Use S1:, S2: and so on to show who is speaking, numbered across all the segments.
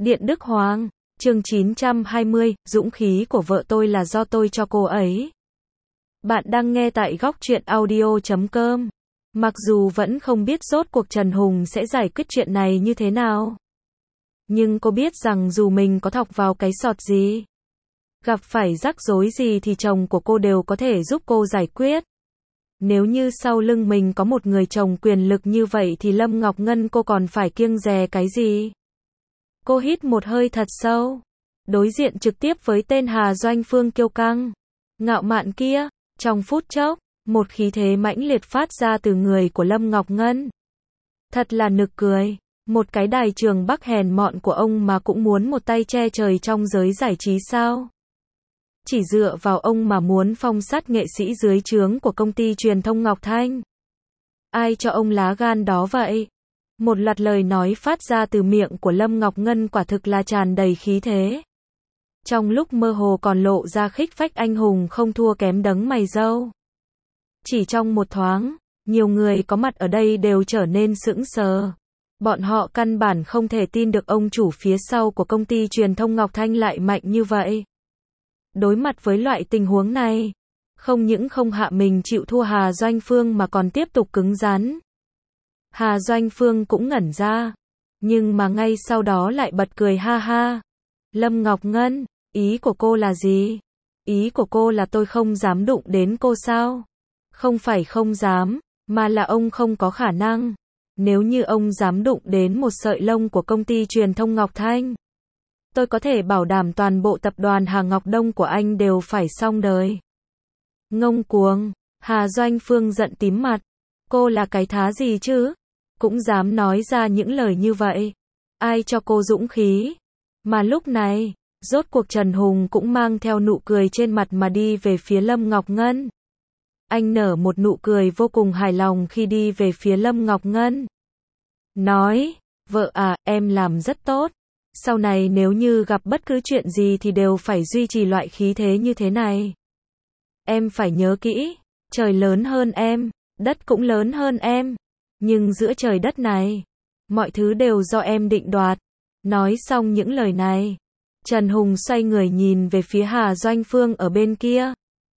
S1: Điện Đức Hoàng, chương 920, dũng khí của vợ tôi là do tôi cho cô ấy. Bạn đang nghe tại góc truyện audio.com. Mặc dù vẫn không biết rốt cuộc Trần Hùng sẽ giải quyết chuyện này như thế nào. Nhưng cô biết rằng dù mình có thọc vào cái sọt gì, gặp phải rắc rối gì thì chồng của cô đều có thể giúp cô giải quyết. Nếu như sau lưng mình có một người chồng quyền lực như vậy thì Lâm Ngọc Ngân cô còn phải kiêng dè cái gì? Cô hít một hơi thật sâu, đối diện trực tiếp với tên Hà Doanh Phương kiêu căng, ngạo mạn kia. Trong phút chốc, một khí thế mãnh liệt phát ra từ người của Lâm Ngọc Ngân. Thật là nực cười, một cái đài trường Bắc hèn mọn của ông mà cũng muốn một tay che trời trong giới giải trí sao? Chỉ dựa vào ông mà muốn phong sát nghệ sĩ dưới trướng của công ty truyền thông Ngọc Thanh. Ai cho ông lá gan đó vậy? Một loạt lời nói phát ra từ miệng của Lâm Ngọc Ngân quả thực là tràn đầy khí thế. Trong lúc mơ hồ còn lộ ra khích phách anh hùng không thua kém đấng mày râu. Chỉ trong một thoáng, nhiều người có mặt ở đây đều trở nên sững sờ. Bọn họ căn bản không thể tin được ông chủ phía sau của công ty truyền thông Ngọc Thanh lại mạnh như vậy. Đối mặt với loại tình huống này, không những không hạ mình chịu thua Hà Doanh Phương mà còn tiếp tục cứng rắn. Hà Doanh Phương cũng ngẩn ra, nhưng mà ngay sau đó lại bật cười ha ha. Lâm Ngọc Ngân, ý của cô là gì? Ý của cô là tôi không dám đụng đến cô sao? Không phải không dám, mà là ông không có khả năng. Nếu như ông dám đụng đến một sợi lông của công ty truyền thông Ngọc Thanh, tôi có thể bảo đảm toàn bộ tập đoàn Hà Ngọc Đông của anh đều phải xong đời. Ngông cuồng, Hà Doanh Phương giận tím mặt. Cô là cái thá gì chứ? Cũng dám nói ra những lời như vậy. Ai cho cô dũng khí? Mà lúc này, rốt cuộc Trần Hùng cũng mang theo nụ cười trên mặt mà đi về phía Lâm Ngọc Ngân. Anh nở một nụ cười vô cùng hài lòng khi đi về phía Lâm Ngọc Ngân. Nói, vợ à, em làm rất tốt. Sau này nếu như gặp bất cứ chuyện gì thì đều phải duy trì loại khí thế như thế này. Em phải nhớ kỹ, trời lớn hơn em, đất cũng lớn hơn em. Nhưng giữa trời đất này, mọi thứ đều do em định đoạt. Nói xong những lời này, Trần Hùng xoay người nhìn về phía Hà Doanh Phương ở bên kia.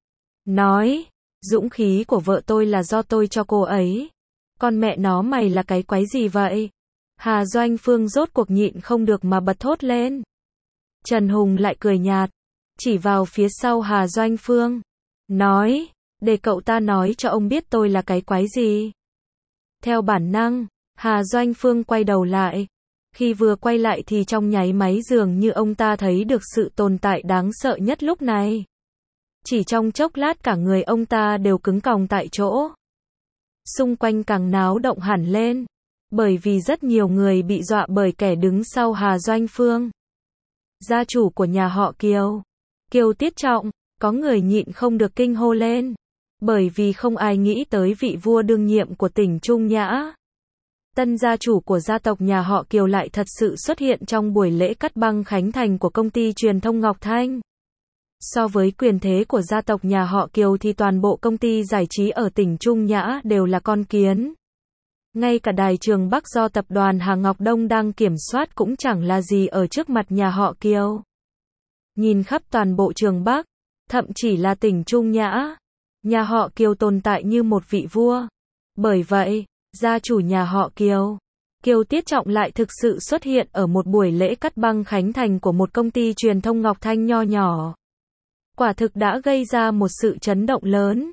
S1: Nói, dũng khí của vợ tôi là do tôi cho cô ấy. Con mẹ nó mày là cái quái gì vậy? Hà Doanh Phương rốt cuộc nhịn không được mà bật thốt lên. Trần Hùng lại cười nhạt, chỉ vào phía sau Hà Doanh Phương. Nói, để cậu ta nói cho ông biết tôi là cái quái gì. Theo bản năng, Hà Doanh Phương quay đầu lại. Khi vừa quay lại thì trong nháy máy dường như ông ta thấy được sự tồn tại đáng sợ nhất lúc này. Chỉ trong chốc lát cả người ông ta đều cứng còng tại chỗ. Xung quanh càng náo động hẳn lên. Bởi vì rất nhiều người bị dọa bởi kẻ đứng sau Hà Doanh Phương. Gia chủ của nhà họ Kiều, Kiều Tiết Trọng, có người nhịn không được kinh hô lên. Bởi vì không ai nghĩ tới vị vua đương nhiệm của tỉnh Trung Nhã. Tân gia chủ của gia tộc nhà họ Kiều lại thật sự xuất hiện trong buổi lễ cắt băng khánh thành của công ty truyền thông Ngọc Thanh. So với quyền thế của gia tộc nhà họ Kiều thì toàn bộ công ty giải trí ở tỉnh Trung Nhã đều là con kiến. Ngay cả đài trường Bắc do tập đoàn Hà Ngọc Đông đang kiểm soát cũng chẳng là gì ở trước mặt nhà họ Kiều. Nhìn khắp toàn bộ trường Bắc, thậm chỉ là tỉnh Trung Nhã, nhà họ Kiều tồn tại như một vị vua. Bởi vậy, gia chủ nhà họ Kiều, Kiều Tiết Trọng lại thực sự xuất hiện ở một buổi lễ cắt băng khánh thành của một công ty truyền thông Ngọc Thanh nho nhỏ. Quả thực đã gây ra một sự chấn động lớn.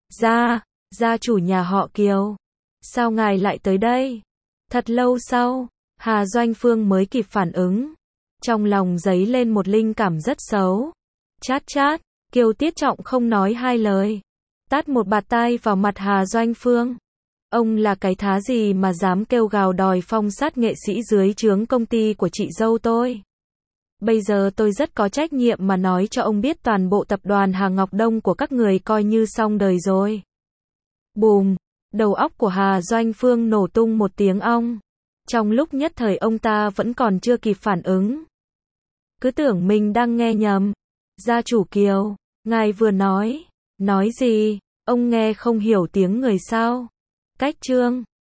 S1: Gia chủ nhà họ Kiều, sao ngài lại tới đây? Thật lâu sau, Hà Doanh Phương mới kịp phản ứng. Trong lòng dấy lên một linh cảm rất xấu. Chát, Kiều Tiết Trọng không nói hai lời. Tát một bạt tai vào mặt Hà Doanh Phương. Ông là cái thá gì mà dám kêu gào đòi phong sát nghệ sĩ dưới trướng công ty của chị dâu tôi? Bây giờ tôi rất có trách nhiệm mà nói cho ông biết toàn bộ tập đoàn Hà Ngọc Đông của các người coi như xong đời rồi. Bùm, đầu óc của Hà Doanh Phương nổ tung một tiếng ong. Trong lúc nhất thời ông ta vẫn còn chưa kịp phản ứng. Cứ tưởng mình đang nghe nhầm. Gia chủ Kiều, ngài vừa nói gì? Ông nghe không hiểu tiếng người sao? Cách chương